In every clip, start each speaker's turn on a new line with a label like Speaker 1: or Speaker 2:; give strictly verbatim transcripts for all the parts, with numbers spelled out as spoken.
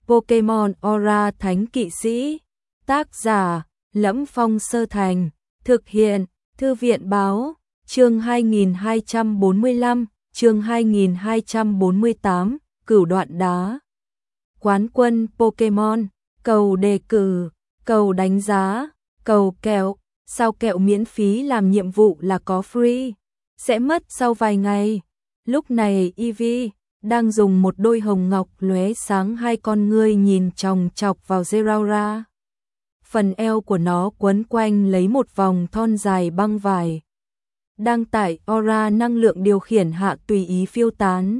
Speaker 1: Pokemon Aura Thánh Kỵ Sĩ. Tác giả: Lẫm Phong Sơ Thành. Thực hiện: Thư viện Báo. Chương hai nghìn hai trăm bốn mươi lăm, chương hai nghìn hai trăm bốn mươi tám, Cửu Đoạn Đá. Quán quân Pokemon, cầu đề cử, cầu đánh giá, cầu kẹo, sao kẹo miễn phí làm nhiệm vụ là có free, sẽ mất sau vài ngày. Lúc này Eevee đang dùng một đôi hồng ngọc lóe sáng hai con ngươi nhìn chòng chọc vào Zeraora. Phần eo của nó quấn quanh lấy một vòng thon dài băng vải. Đang tại aura năng lượng điều khiển hạ tùy ý phiêu tán.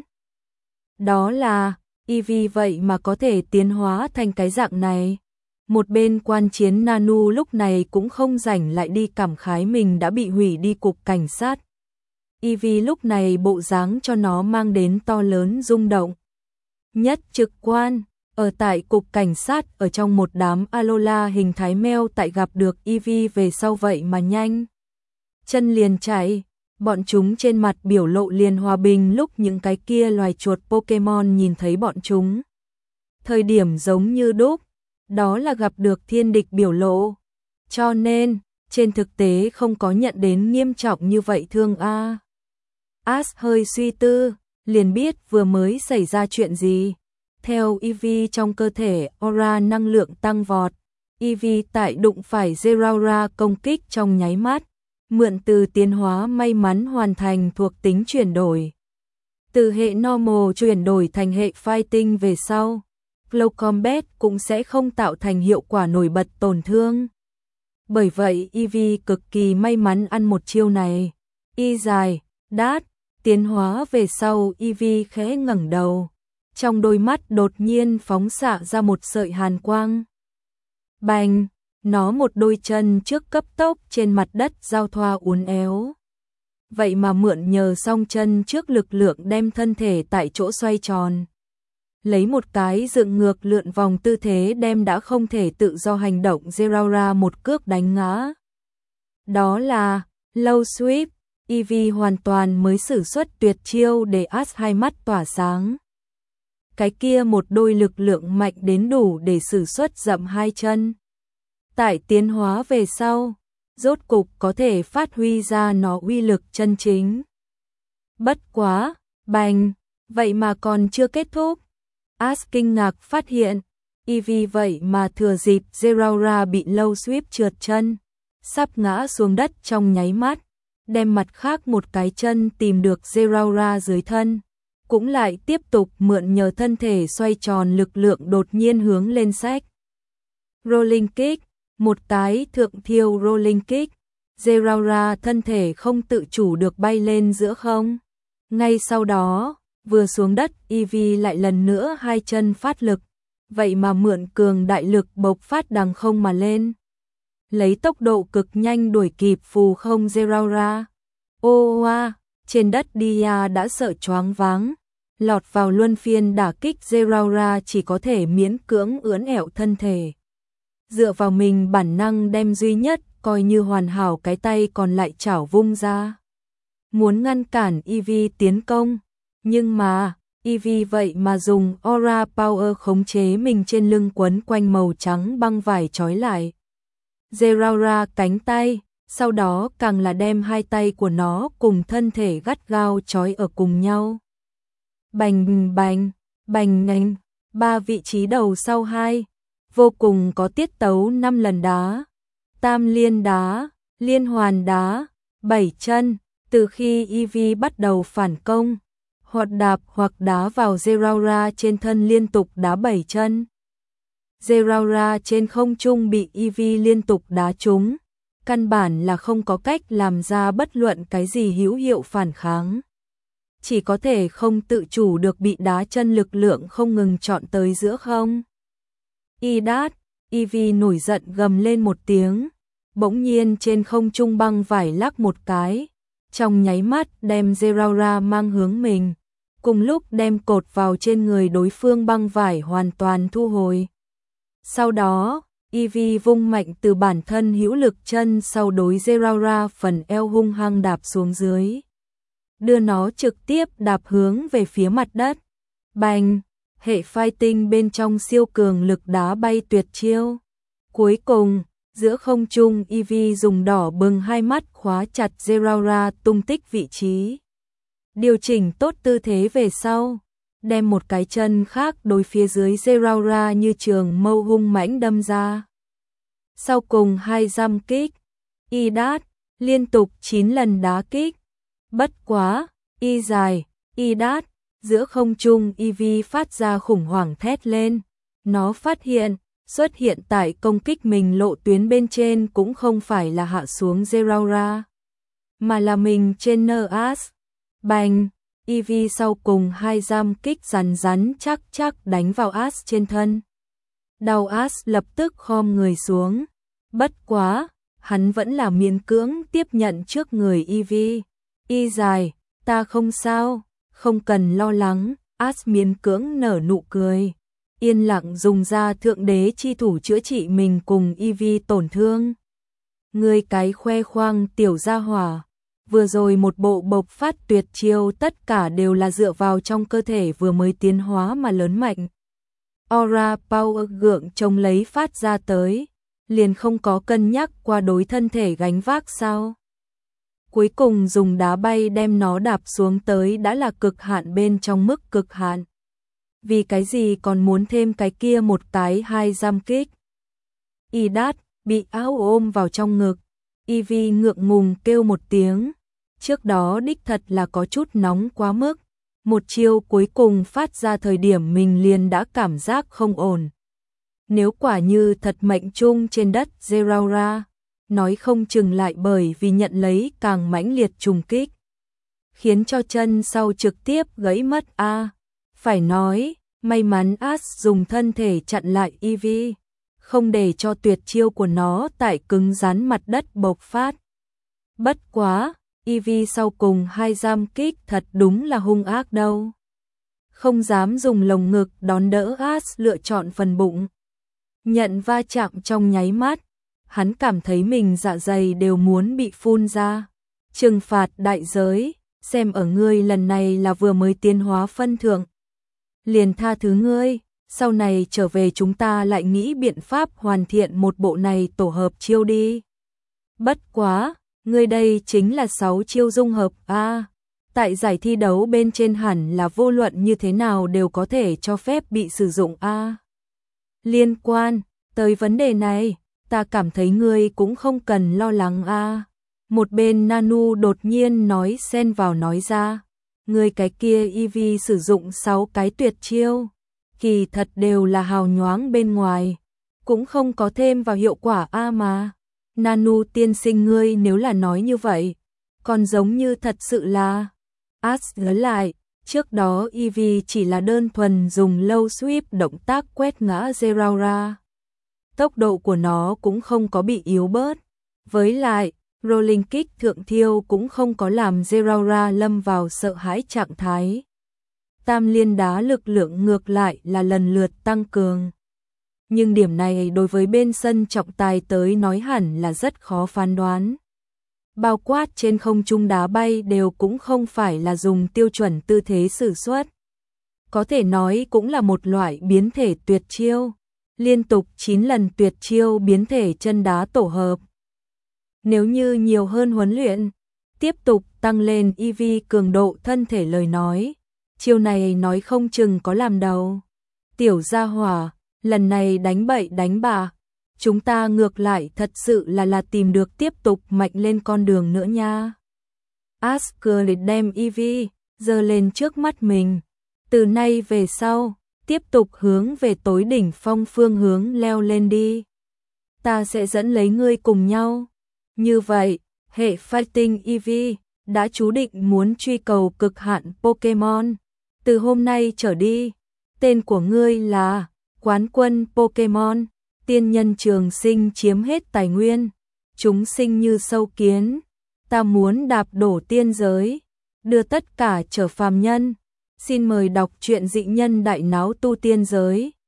Speaker 1: Đó là, Eevee vậy mà có thể tiến hóa thành cái dạng này. Một bên quan chiến Nanu lúc này cũng không rảnh lại đi cảm khái mình đã bị hủy đi cục cảnh sát. Eevee lúc này bộ dáng cho nó mang đến to lớn rung động. Nhất trực quan, ở tại cục cảnh sát ở trong một đám Alola hình thái mèo tại gặp được Eevee về sau vậy mà nhanh. Chân liền chạy, bọn chúng trên mặt biểu lộ liền hòa bình lúc những cái kia loài chuột Pokemon nhìn thấy bọn chúng. Thời điểm giống như đúc, đó là gặp được thiên địch biểu lộ. Cho nên, trên thực tế không có nhận đến nghiêm trọng như vậy thương a. Ash hơi suy tư, liền biết vừa mới xảy ra chuyện gì. Theo Eevee trong cơ thể aura năng lượng tăng vọt, Eevee tại đụng phải Zeraora công kích trong nháy mắt, mượn từ tiến hóa may mắn hoàn thành thuộc tính chuyển đổi. Từ hệ normal chuyển đổi thành hệ fighting về sau, Close Combat cũng sẽ không tạo thành hiệu quả nổi bật tổn thương. Bởi vậy Eevee cực kỳ may mắn ăn một chiêu này. Y dài, đát, tiến hóa về sau Eevee khẽ ngẩng đầu. Trong đôi mắt đột nhiên phóng xạ ra một sợi hàn quang. Bành, nó một đôi chân trước cấp tốc trên mặt đất giao thoa uốn éo. Vậy mà mượn nhờ song chân trước lực lượng đem thân thể tại chỗ xoay tròn. Lấy một cái dựng ngược lượn vòng tư thế đem đã không thể tự do hành động Zeraora một cước đánh ngã. Đó là Low Sweep, Eevee hoàn toàn mới sử xuất tuyệt chiêu để Ash hai mắt tỏa sáng. Cái kia một đôi lực lượng mạnh đến đủ để sử xuất dậm hai chân. Tại tiến hóa về sau, rốt cục có thể phát huy ra nó uy lực chân chính. Bất quá, bành, vậy mà còn chưa kết thúc. Ash kinh ngạc phát hiện, Eevee vậy mà thừa dịp Zeraora bị Low Sweep trượt chân, sắp ngã xuống đất trong nháy mắt, đem mặt khác một cái chân tìm được Zeraora dưới thân. Cũng lại tiếp tục mượn nhờ thân thể xoay tròn lực lượng đột nhiên hướng lên sách. Rolling Kick, một cái thượng thiêu Rolling Kick, Zeraora thân thể không tự chủ được bay lên giữa không. Ngay sau đó, vừa xuống đất Eevee lại lần nữa hai chân phát lực, vậy mà mượn cường đại lực bộc phát đằng không mà lên. Lấy tốc độ cực nhanh đuổi kịp phù không Zeraora. Ô oa, trên đất Dia đã sợ choáng váng. Lọt vào luân phiên đả kích Zeraora chỉ có thể miễn cưỡng ưỡn ẻo thân thể. Dựa vào mình bản năng đem duy nhất coi như hoàn hảo cái tay còn lại chảo vung ra. Muốn ngăn cản Eevee tiến công, nhưng mà Eevee vậy mà dùng Aura Power khống chế mình trên lưng quấn quanh màu trắng băng vải trói lại. Zeraora cánh tay, sau đó càng là đem hai tay của nó cùng thân thể gắt gao trói ở cùng nhau. Bành bành, bành ngành, ba vị trí đầu sau hai, vô cùng có tiết tấu năm lần đá, tam liên đá, liên hoàn đá, bảy chân, từ khi Eevee bắt đầu phản công, hoặc đạp hoặc đá vào Zeraora trên thân liên tục đá bảy chân. Zeraora trên không trung bị Eevee liên tục đá trúng, căn bản là không có cách làm ra bất luận cái gì hữu hiệu phản kháng. Chỉ có thể không tự chủ được bị đá chân lực lượng không ngừng chọn tới giữa không. Y đát, Eevee nổi giận gầm lên một tiếng, bỗng nhiên trên không trung băng vải lắc một cái, trong nháy mắt đem Zeraora mang hướng mình, cùng lúc đem cột vào trên người đối phương băng vải hoàn toàn thu hồi. Sau đó, Eevee vung mạnh từ bản thân hữu lực chân sau đối Zeraora phần eo hung hăng đạp xuống dưới, đưa nó trực tiếp đạp hướng về phía mặt đất. Bành, hệ fighting bên trong siêu cường lực đá bay tuyệt chiêu. Cuối cùng, giữa không trung Eevee dùng đỏ bừng hai mắt khóa chặt Zeraora tung tích vị trí. Điều chỉnh tốt tư thế về sau, đem một cái chân khác đối phía dưới Zeraora như trường mâu hung mãnh đâm ra. Sau cùng hai giam kích, y đát, liên tục chín lần đá kích. Bất quá, y dài, y đát, giữa không trung Eevee phát ra khủng hoảng thét lên. Nó phát hiện, xuất hiện tại công kích mình lộ tuyến bên trên cũng không phải là hạ xuống Zeraora, mà là mình trên Nas. Bành, Eevee sau cùng hai giam kích rắn rắn chắc chắc đánh vào As trên thân. Đầu As lập tức khom người xuống. Bất quá, hắn vẫn là miễn cưỡng tiếp nhận trước người Eevee. Y dài, ta không sao, không cần lo lắng. As miễn cưỡng nở nụ cười, yên lặng dùng ra thượng đế chi thủ chữa trị mình cùng Eevee tổn thương. Người cái khoe khoang tiểu gia hỏa, vừa rồi một bộ bộc phát tuyệt chiêu tất cả đều là dựa vào trong cơ thể vừa mới tiến hóa mà lớn mạnh. Aura Power gượng trông lấy phát ra tới, liền không có cân nhắc qua đối thân thể gánh vác sao. Cuối cùng dùng đá bay đem nó đạp xuống tới đã là cực hạn bên trong mức cực hạn. Vì cái gì còn muốn thêm cái kia một cái hai giam kích. Y đát bị áo ôm vào trong ngực, Eevee ngượng ngùng kêu một tiếng. Trước đó đích thật là có chút nóng quá mức. Một chiêu cuối cùng phát ra thời điểm mình liền đã cảm giác không ổn. Nếu quả như thật mệnh chung trên đất Zeraora, nói không chừng lại bởi vì nhận lấy càng mãnh liệt trùng kích, khiến cho chân sau trực tiếp gãy mất a. À, phải nói, may mắn As dùng thân thể chặn lại Eevee, không để cho tuyệt chiêu của nó tại cứng rắn mặt đất bộc phát. Bất quá, Eevee sau cùng hai giam kích thật đúng là hung ác đâu. Không dám dùng lồng ngực đón đỡ, As lựa chọn phần bụng. Nhận va chạm trong nháy mắt, hắn cảm thấy mình dạ dày đều muốn bị phun ra. Trừng phạt đại giới, xem ở ngươi lần này là vừa mới tiến hóa phân thượng. Liền tha thứ ngươi, sau này trở về chúng ta lại nghĩ biện pháp hoàn thiện một bộ này tổ hợp chiêu đi. Bất quá, ngươi đây chính là sáu chiêu dung hợp a. À, tại giải thi đấu bên trên hẳn là vô luận như thế nào đều có thể cho phép bị sử dụng a. À, liên quan tới vấn đề này, ta cảm thấy ngươi cũng không cần lo lắng a. À, một bên Nanu đột nhiên nói xen vào nói ra, ngươi cái kia Eevee sử dụng sáu cái tuyệt chiêu, kỳ thật đều là hào nhoáng bên ngoài, cũng không có thêm vào hiệu quả a. À mà. Nanu tiên sinh, ngươi nếu là nói như vậy, còn giống như thật sự là. As nhớ lại, trước đó Eevee chỉ là đơn thuần dùng low sweep động tác quét ngã Zeraora. Tốc độ của nó cũng không có bị yếu bớt. Với lại, rolling kick thượng thiêu cũng không có làm Zeraora lâm vào sợ hãi trạng thái. Tam liên đá lực lượng ngược lại là lần lượt tăng cường. Nhưng điểm này đối với bên sân trọng tài tới nói hẳn là rất khó phán đoán. Bao quát trên không trung đá bay đều cũng không phải là dùng tiêu chuẩn tư thế sử xuất. Có thể nói cũng là một loại biến thể tuyệt chiêu. Liên tục chín lần tuyệt chiêu biến thể chân đá tổ hợp. Nếu như nhiều hơn huấn luyện, tiếp tục tăng lên Eevee cường độ thân thể lời nói, chiêu này nói không chừng có làm đầu. Tiểu gia hỏa, lần này đánh bậy đánh bạ, chúng ta ngược lại thật sự là là tìm được tiếp tục mạnh lên con đường nữa nha. Asker đem Eevee giơ lên trước mắt mình. Từ nay về sau, tiếp tục hướng về tối đỉnh phong phương hướng leo lên đi. Ta sẽ dẫn lấy ngươi cùng nhau. Như vậy, hệ Fighting Eevee đã chú định muốn truy cầu cực hạn Pokemon. Từ hôm nay trở đi, tên của ngươi là quán quân Pokemon. Tiên nhân trường sinh chiếm hết tài nguyên, chúng sinh như sâu kiến. Ta muốn đạp đổ tiên giới, đưa tất cả trở phàm nhân. Xin mời đọc truyện Dị Nhân Đại Náo Tu Tiên Giới.